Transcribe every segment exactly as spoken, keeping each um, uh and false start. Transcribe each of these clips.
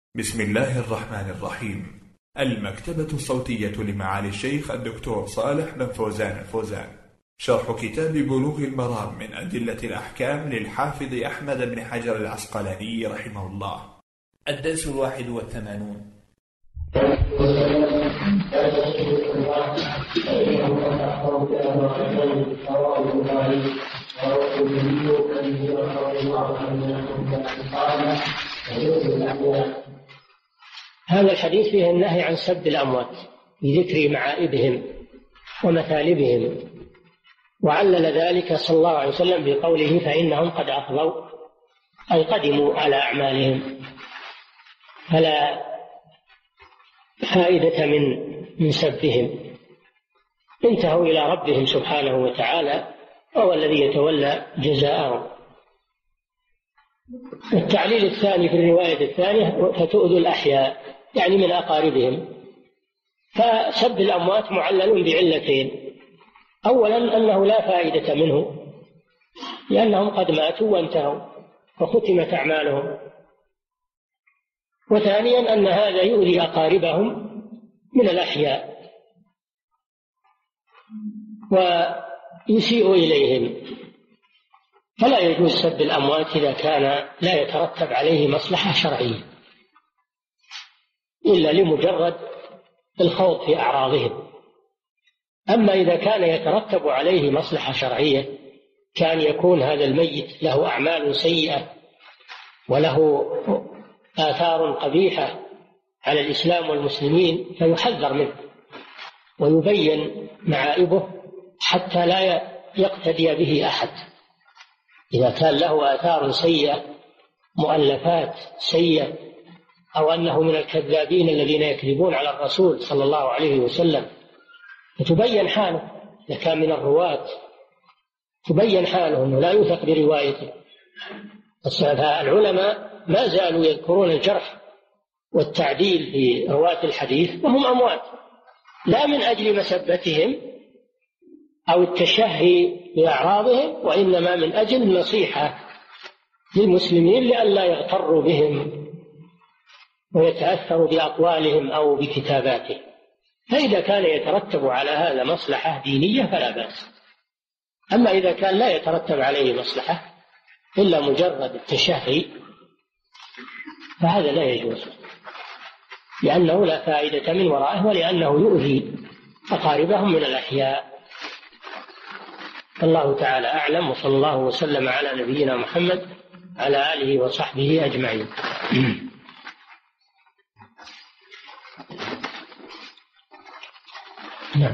بسم الله الرحمن الرحيم. المكتبة الصوتية لمعالي الشيخ الدكتور صالح بن فوزان الفوزان، شرح كتاب بلوغ المرام من أدلة الأحكام للحافظ أحمد بن حجر العسقلاني رحمه الله. الدرس الواحد والثمانون. هذا الحديث فيه النهي عن سب الأموات بذكر معائبهم ومثالبهم، وعلل ذلك صلى الله عليه وسلم بقوله فإنهم قد أفضوا، أي قدموا على أعمالهم، فلا فائدة من من سبهم، انتهوا إلى ربهم سبحانه وتعالى وهو الذي يتولى جزاءهم. التعليل الثاني في الرواية الثانية فتؤذوا الأحياء، يعني من أقاربهم. فسب الأموات معلل بعلتين: أولا أنه لا فائدة منه لأنهم قد ماتوا وانتهوا وختمت أعمالهم، وثانيا أن هذا يؤذي أقاربهم من الأحياء ويسيء إليهم، فلا يجوز سب الأموات إذا كان لا يترتب عليه مصلحة شرعية إلا لمجرد الخوض في أعراضهم. أما إذا كان يترتب عليه مصلحة شرعية، كان يكون هذا الميت له أعمال سيئة وله آثار قبيحة على الإسلام والمسلمين، فيحذر منه ويبين معائبه حتى لا يقتدي به أحد. إذا كان له آثار سيئة، مؤلفات سيئة، أو أنه من الكذابين الذين يكذبون على الرسول صلى الله عليه وسلم، فتبين حاله. إذا كان من الرواة تبين حاله أنه لا يوثق بروايته. العلماء ما زالوا يذكرون الجرح والتعديل في رواة الحديث وهم أموات، لا من أجل مسبتهم أو التشهي بأعراضهم، وإنما من أجل النصيحة للمسلمين لئلا يغتروا بهم ويتأثروا بأقوالهم أو بكتاباتهم. فإذا كان يترتب على هذا مصلحة دينية فلا بأس. أما إذا كان لا يترتب عليه مصلحة إلا مجرد التشهي فهذا لا يجوز، لأنه لا فائدة من ورائه ولأنه يؤذي أقاربهم من الأحياء. الله تعالى أعلم، وصلى الله وسلم على نبينا محمد على آله وصحبه أجمعين. نعم.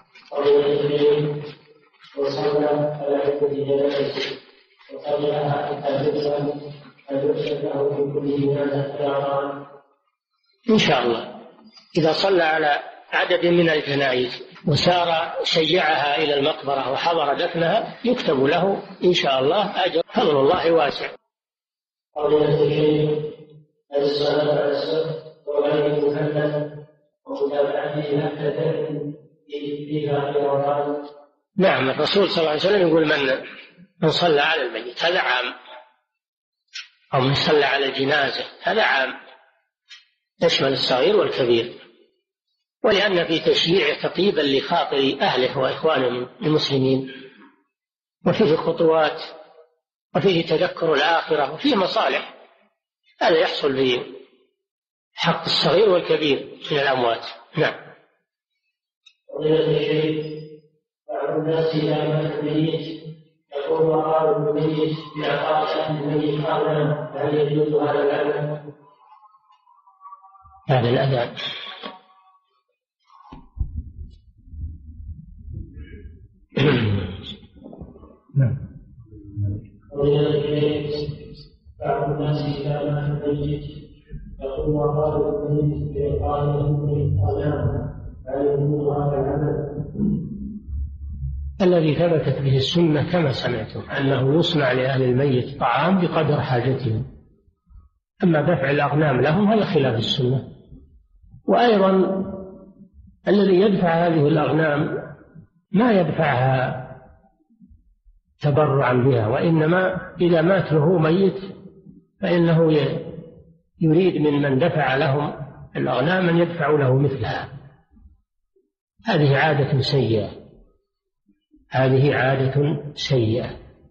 وصلى على عدة جنازة وقبلها حتى تدفن فيرشد له في كل جنازة أعمال. إن شاء الله إذا صلى على عدد من الجنائز وسار شيعها إلى المقبرة وحضر دفنها يكتب له إن شاء الله أجر، فضل الله واسع. قضية الشيخ الصلاة على السبت وغير المكلف ومتابعته حتى تأتي فيها إلى. نعم، الرسول صلى الله عليه وسلم يقول من من صلى على الميت هذا عام، أو من صلى على الجنازة هذا عام، يشمل الصغير والكبير، ولأن في تشييع تطيبا لخاطر أهله وإخوانهم المسلمين، وفيه خطوات، وفيه تذكر الآخرة، وفيه مصالح. هذا يحصل في حق الصغير والكبير من الأموات. نعم. بعض الناس إذا مات الميت يقول وقال الميت بإعطاء أهل الميت أغنى، فهل يجوز هذا الأذان؟ هذا الأذان نعم. بعض الناس إذا مات الميت يقول وقال الميت بإعطاء أهل الميت أغنى، فهل يجوز هذا الأذان؟ الذي ثبتت به السنة كما سمعتم أنه يصنع لأهل الميت طعام بقدر حاجتهم، أما دفع الأغنام لهم هذا خلاف السنة. وأيضا الذي يدفع هذه الأغنام ما يدفعها تبرعا بها، وإنما إذا مات له ميت فإنه يريد من من دفع لهم الأغنام أن يدفعوا له مثلها. هذه عادة سيئة، هذه عادة سيئة.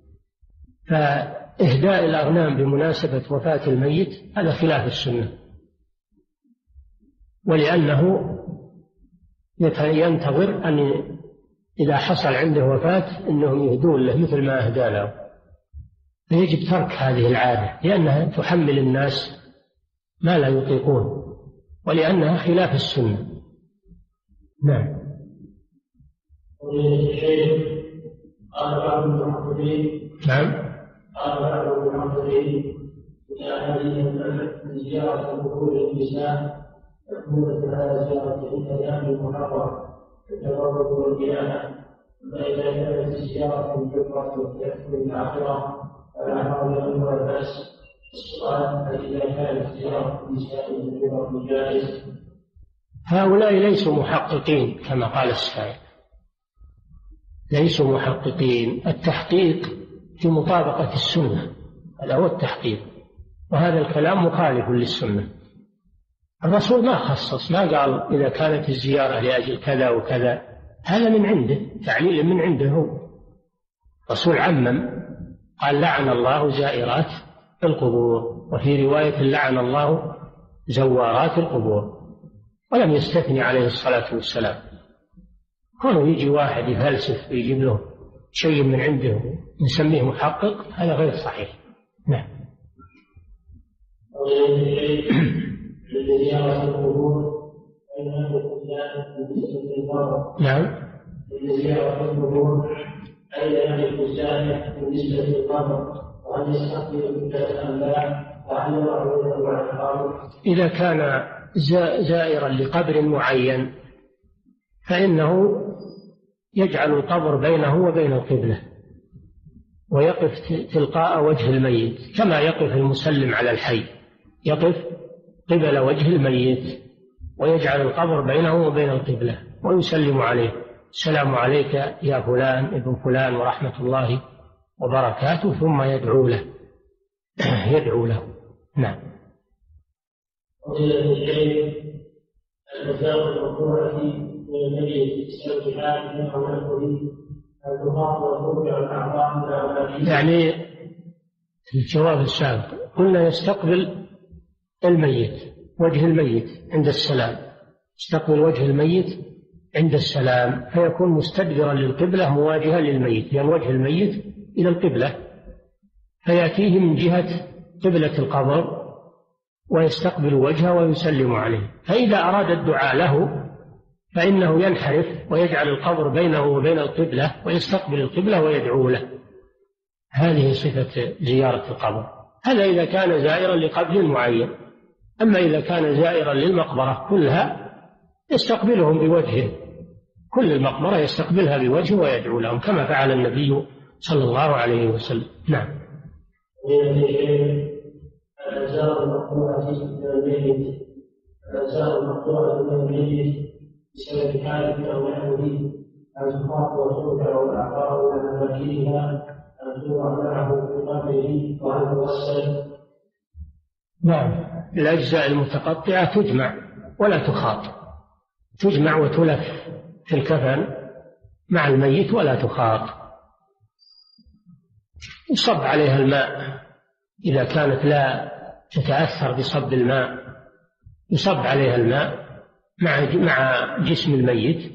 فإهداء الأغنام بمناسبة وفاة الميت هذا خلاف السنة، ولأنه ينتظر أن إذا حصل عنده وفاة أنهم يهدون له مثل ما أهدى له، فيجب ترك هذه العادة لأنها تحمل الناس ما لا يطيقون، ولأنها خلاف السنة. نعم. قال بعض المحفظين نعم. قال بعض المحفظين إذا هذه من زيارة قبور النساء تكون على زيارة الأيام المحرمة التبرك والديانة، فإذا كانت الزيارة الجبرة والتأثر الآخرة فلا حرج ولا بأس. السؤال هل إذا كانت زيارة النساء الجبرة جائز؟ هؤلاء ليسوا محققين كما قال السائل، ليسوا محققين. التحقيق في مطابقة السنة، هذا هو التحقيق، وهذا الكلام مخالف للسنة. الرسول ما خصص، ما قال إذا كانت الزيارة لأجل كذا وكذا، هذا من عنده، تعليل من عنده هو. الرسول عمم، قال لعن الله زائرات القبور، وفي رواية لعن الله زوارات القبور، ولم يستثني عليه الصلاة والسلام. كونه يجي واحد يفلسف ويجيب له شيء من عنده نسميه محقق، هذا غير صحيح. نعم. زيارة القبور نعم. زيارة القبور أين الفستان بالنسبة للقبر، وهل يستقبل القبلة أم لا، وهل يضع على القبر؟ إذا كان زائرا لقبر معين فإنه يجعل القبر بينه وبين القبلة، ويقف تلقاء وجه الميت كما يقف المسلم على الحي، يقف قبل وجه الميت ويجعل القبر بينه وبين القبلة ويسلم عليه: السلام عليك يا فلان ابن فلان ورحمة الله وبركاته، ثم يدعو له يدعو له. نعم. فضيلة الشيخ، المساوئ المذكورة من الميت بسبب حال أو نحوه أن تخاف وترجع الأعضاء من أولادها. يعني في الجواب السابق قلنا يستقبل الميت وجه الميت عند السلام، يستقبل وجه الميت عند السلام، فيكون مستدبرا للقبلة مواجها للميت، لأن وجه الميت إلى القبلة، فيأتيه من جهة قبلة القبر ويستقبل وجهه ويسلم عليه. فإذا أراد الدعاء له فإنه ينحرف ويجعل القبر بينه وبين القبلة ويستقبل القبلة ويدعو له. هذه صفة زيارة القبر. هذا إذا كان زائرا لقبر معين. أما إذا كان زائرا للمقبرة كلها يستقبلهم بوجهه، كل المقبرة يستقبلها بوجهه ويدعو لهم كما فعل النبي صلى الله عليه وسلم. نعم. الأجزاء المقطوعة من الميت الأجزاء المقطوعة من الميت بسبب حادث أو نحوه أن تخاف وترجع الأعضاء إلى مكانها أن توضع معه في قبره وأن توسل. نعم. الأجزاء المتقطعة تجمع ولا تخاط، تجمع وتلف في الكفن مع الميت ولا تخاط. يصب عليها الماء إذا كانت لا تتأثر بصب الماء، يصب عليها الماء مع مع جسم الميت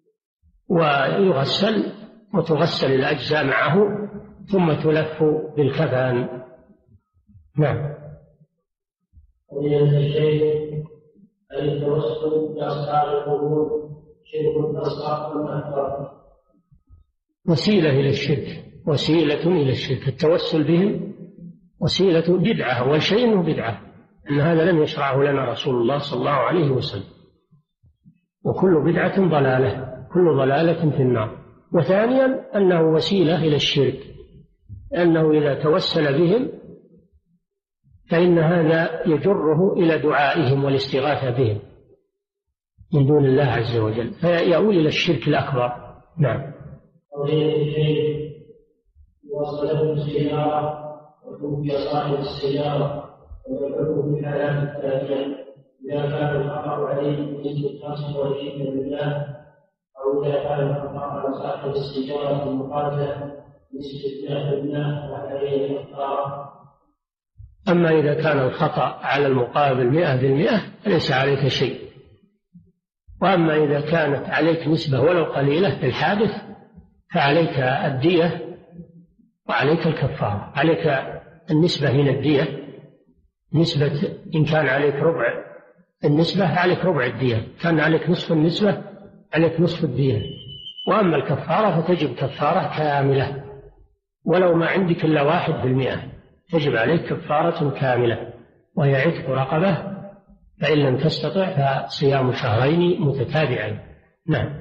ويغسل، وتغسل الأجزاء معه ثم تلف بالكفن. نعم. فضيلة الشيخ، هل التوسل بأصحاب القبور شرك أصغر أم أكبر؟ وسيلة إلى الشرك، وسيلة إلى الشرك. التوسل بهم وسيلة بدعة، والشيء إنه بدعة، أن هذا لم يشرعه لنا رسول الله صلى الله عليه وسلم، وكل بدعة ضلالة، كل ضلالة في النار. وثانيا أنه وسيلة إلى الشرك، أنه إذا توسل بهم فإن هذا يجره إلى دعائهم والاستغاثة بهم من دون الله عز وجل، فيؤول إلى الشرك الأكبر. نعم. قضية الشيء وصلته السيارة وتوفي صاحب السيارة ويدعو في الحالات التالية: إذا كان الخطأ عليه بنسبة خمسة وعشرين بالمئة، أو إذا كان الخطأ على صاحب السيارة المقابلة بنسبة مئة بالمئة وعليه الكفارة. أما إذا كان الخطأ على المقابل مئة بالمئة فليس عليك شيء. وأما إذا كانت عليك نسبة ولو قليلة في الحادث فعليك الدية وعليك الكفارة. عليك النسبة من الدية، نسبة إن كان عليك ربع النسبة عليك ربع الدية، كان عليك نصف النسبة عليك نصف الدية. وأما الكفارة فتجب كفارة كاملة، ولو ما عندك إلا واحد بالمئة تجب عليك كفارة كاملة، وهي عتق رقبة، فإن لم تستطع فصيام شهرين متتابعين. نعم.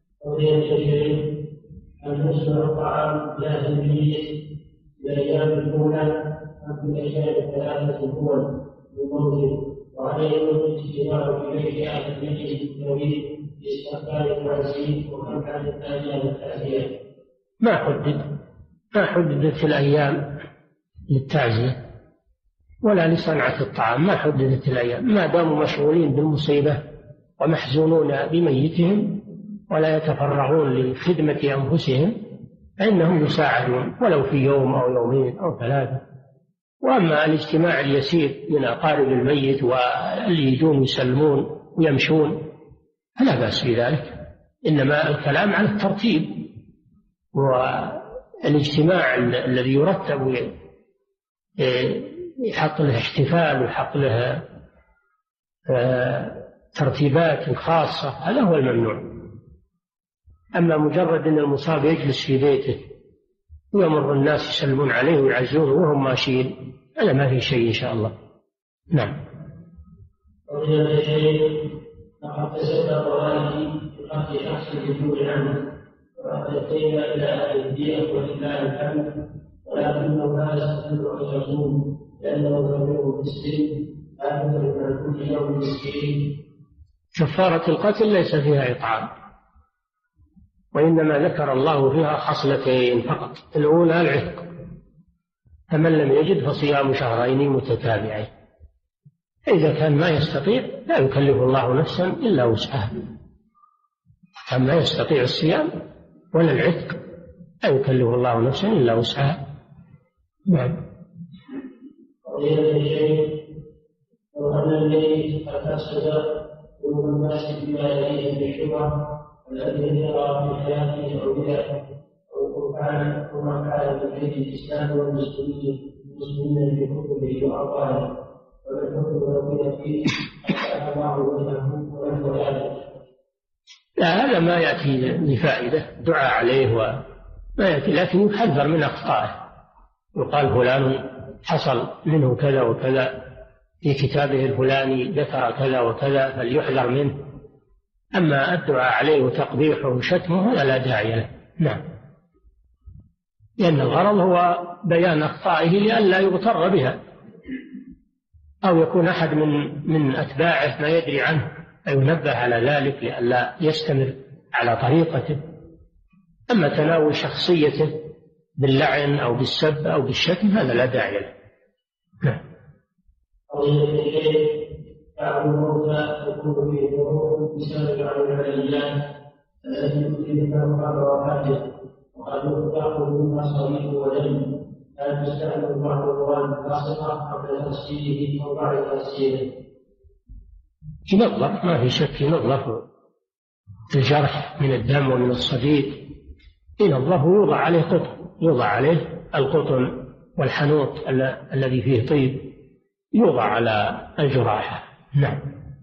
أن يصنع الطعام جاهز بنية الأيام الأولى أم في الأيام الثلاثة الأول بموته، وعليه الاجتماع في بيت أهل المجلس الطويل باستقبال التعزية ومنع الأيام التعزية. ما حدد ما حددت الأيام للتعزية ولا لصنعة الطعام، ما حددت الأيام، ما داموا مشغولين بالمصيبة ومحزونون بميتهم ولا يتفرغون لخدمة أنفسهم فإنهم يساعدون ولو في يوم أو يومين أو ثلاثة. وأما الاجتماع اليسير من أقارب الميت واللي يجون يسلمون ويمشون فلا بأس بذلك، إنما الكلام عن الترتيب والاجتماع الذي يرتب يحط له احتفال ويحط له ترتيبات خاصة، هذا هو الممنوع. أما مجرد أن المصاب يجلس في بيته ويمر الناس يسلمون عليه ويعزونه وهم ماشيين، هذا ما في شيء إن شاء الله. نعم. وإذا شيء فقد تسبب والدي بقتل شخص بدون عنه وأتينا إلى أهل الدين ولله الحمد، ولكنه لا يستطيع أن يصوم لأنه كبير في السن لا يمكن عن كل يوم مسكين. كفارة القتل ليس فيها إطعام، وإنما ذكر الله فيها خصلتين فقط. الأولى العتق، فمن لم يجد فصيام شهرين متتابعين. إذا كان ما يستطيع لا يكلف الله نفسا إلا وسعها، أما يستطيع الصيام ولا العتق لا يكلف الله نفسا إلا وسعها. نعم. قضية الشيء لو أن الميت قد أفسد قلوب الناس بما يليه بالشبهة الذي يرى في حياته أو بدعه أو كان وما كان من بين الإسلام والمسلمين المسلمين في كتبه وأقواله والحكم الذي فيه حتى الله وجهه ونحو ذلك. لا، هذا ما يأتي لفائدة دعاء عليه وما يأتي، لكن يحذر من أخطائه. يقال فلان حصل منه كذا وكذا في كتابه الفلاني ذكر كذا وكذا فليحذر منه. أما الدعاء عليه وتقبيحه وشتمه هذا لا داعي له. نعم. لأن الغرض هو بيان أخطائه لئلا يغتر بها، أو يكون أحد من من أتباعه ما يدري عنه فينبه على ذلك لئلا يستمر على طريقته. أما تناول شخصيته باللعن أو بالسب أو بالشتم هذا لا داعي له. نعم. بعض الموتى تكون فيه ظروف بسبب عن العمليات التي تدركها بعد وفاته، وقد تأخذ منها صليب ودم، لا تستعمل بعض الأموال الفاسقة قبل تسجيله أو بعد تسجيله. ينظف، ما في شك ينظف الجرح من الدم ومن الصديد، ينظف ويوضع عليه قطن، يوضع عليه القطن والحنوط الذي فيه طيب يوضع على الجراحة. نعم.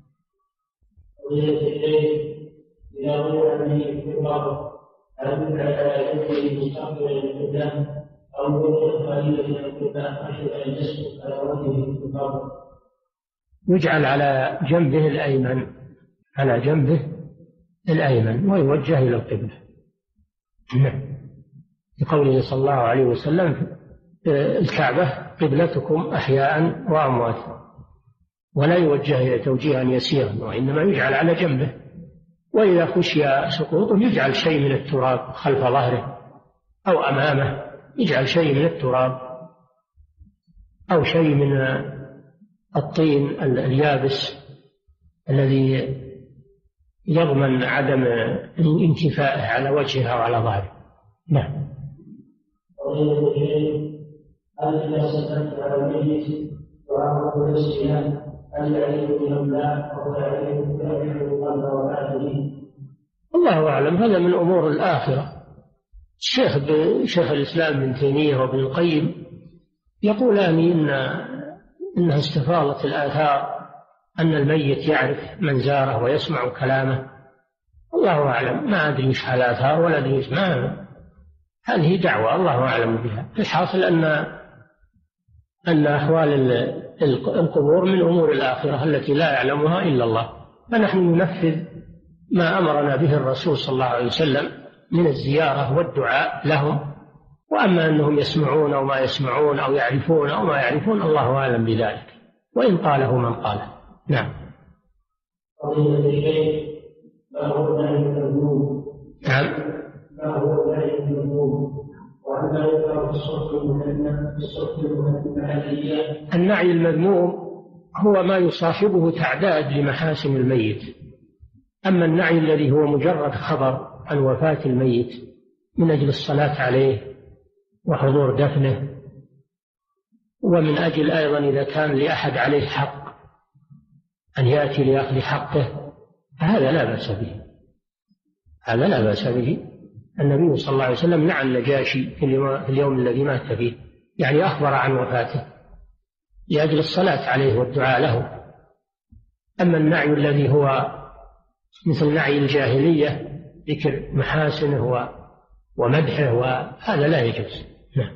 إذا وضع به في البعض هل يدعى على يده مستقبل القدام أو يوجد قليلا من القدام أشد أن يسقط على وجهه في البعض؟ يجعل على جنبه الأيمن، على جنبه الأيمن ويوجه إلى القبلة. نعم. لقوله صلى الله عليه وسلم الكعبة قبلتكم أحياء وأمواتا، ولا يوجه توجيها يسيرا، وإنما يجعل على جنبه. وإذا خشي سقوطه يجعل شيء من التراب خلف ظهره أو أمامه، يجعل شيء من التراب أو شيء من الطين اليابس الذي يضمن عدم انكفائه على وجهها وعلى ظهره. نعم. هل إذا سلمت على الميت وأمره بالصيام هل يعيد من الله أو يعيد قبل وفاته؟ الله أعلم، هذا من أمور الآخرة. الشيخ شيخ الإسلام ابن تيمية وابن القيم يقولان إن إنها استفاضت الآثار أن الميت يعرف من زاره ويسمع كلامه. الله أعلم، ما أدري إيش الآثار ولا أدري إيش، ما هذه دعوة الله أعلم بها. الحاصل أن أن أحوال القبور من أمور الآخرة التي لا يعلمها إلا الله، فنحن ننفذ ما أمرنا به الرسول صلى الله عليه وسلم من الزيارة والدعاء لهم. وأما أنهم يسمعون أو ما يسمعون أو يعرفون أو ما يعرفون، الله أعلم بذلك، وإن قاله من قاله. نعم. قضية الشيء ما هو ذلك المذموم؟ نعم. ما هو ذلك المذموم؟ وأن لا يذكر في الصحف المهمة في الصحف المحلية. النعي المذموم هو ما يصاحبه تعداد لمحاسن الميت. أما النعي الذي هو مجرد خبر عن وفاة الميت من أجل الصلاة عليه وحضور دفنه، ومن أجل أيضا إذا كان لأحد عليه حق أن يأتي لأخذ حقه، هذا لا بأس به، هذا لا بأس به. النبي صلى الله عليه وسلم نعى النجاشي في اليوم الذي مات فيه، يعني أخبر عن وفاته لأجل الصلاة عليه والدعاء له. أما النعي الذي هو مثل نعي الجاهلية، ذكر محاسنه ومدحه، وهذا لا يجوز. نعم.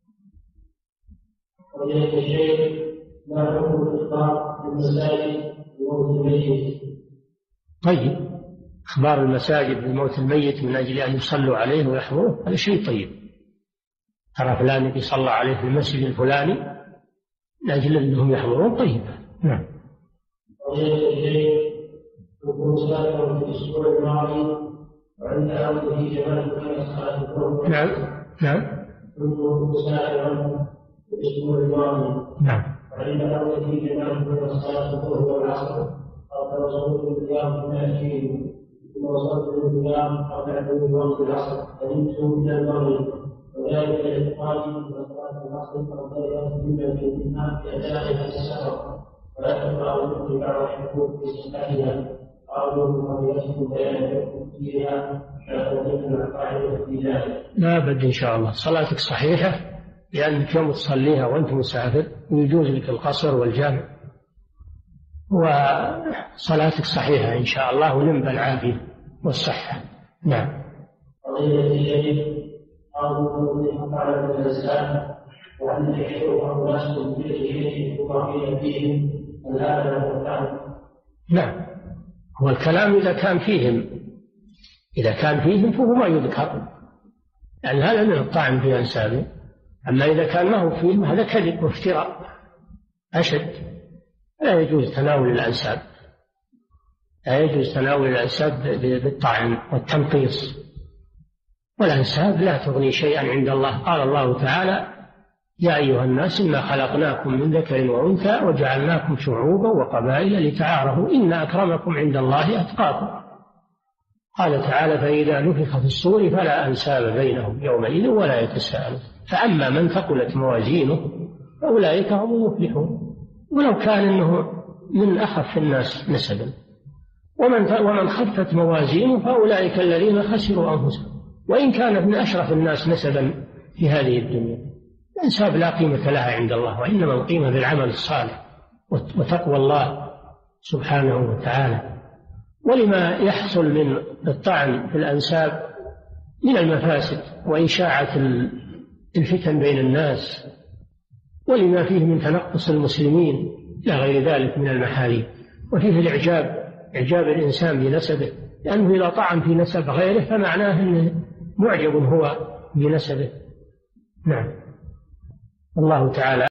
قضية الشيء ما حكم الإخبار بالمساجد بموت الميت؟ طيب، إخبار المساجد بموت الميت من أجل أن يصلوا عليه ويحضروه هذا شيء طيب. ترى فلان يصلى عليه في المسجد الفلاني من أجل أنهم يحضرون، طيب. نعم. قضية الشيء كنت سافرا في الأسبوع الماضي وعند عودتي جمعت بين صلاة الظهر. نعم. نعم. كنت سافرا في الأسبوع الماضي. نعم. وعند عودتي جمعت بين صلاة الظهر والعصر. قد وصلت للقيام في المسجد ثم وصلت للقيام قبل حلول وقت العصر فنمت من المغرب، وذلك لاعتقادي ان صلاة العصر قد بدأت جملة في الإمام في أدائها السفر، ولكن قالوا في بعض الحقوق في صحتها قالوا بقضيتكم بيان فيها شاهدين القاعدة في ذلك. لا أبد إن شاء الله، صلاتك صحيحة لأنك يوم تصليها وأنت مسافر ويجوز لك القصر والجامع، وصلاتك صحيحة إن شاء الله ولم بالعافية والصحة. نعم. قضية الشيء قالوا في قاعدة الإسلام وأن يحيوا أولادكم بالشيء وقيل فيهم هذا هو. نعم، هو الكلام إذا كان فيهم، إذا كان فيهم فهو ما يذكر، يعني هذا من الطعن في أنسابه. أما إذا كان ما هو فيهم هذا كذب وافتراء أشد. لا يجوز تناول الأنساب، لا يجوز تناول الأنساب بالطعن والتنقيص، والأنساب لا تغني شيئا عند الله. قال الله تعالى: يا أيها الناس إنا خلقناكم من ذكر وأنثى وجعلناكم شعوبا وقبائل لتعارفوا إن أكرمكم عند الله أتقاكم. قال تعالى: فإذا نفخ في الصور فلا أنساب بينهم يومئذ ولا يتساءلون. فأما من ثقلت موازينه فأولئك هم المفلحون، ولو كان أنه من أخف الناس نسبا. ومن ومن خفت موازينه فأولئك الذين خسروا أنفسهم، وإن كانت من أشرف الناس نسبا في هذه الدنيا. الأنساب لا قيمة لها عند الله، وإنما القيمة بالعمل الصالح وتقوى الله سبحانه وتعالى. ولما يحصل من الطعن في الأنساب من المفاسد وإشاعة الفتن بين الناس، ولما فيه من تنقص المسلمين إلى غير ذلك من المحارم، وفيه الإعجاب، إعجاب الإنسان بنسبه، لأنه إذا طعن في نسب غيره فمعناه أنه معجب هو بنسبه. نعم. الله تعالى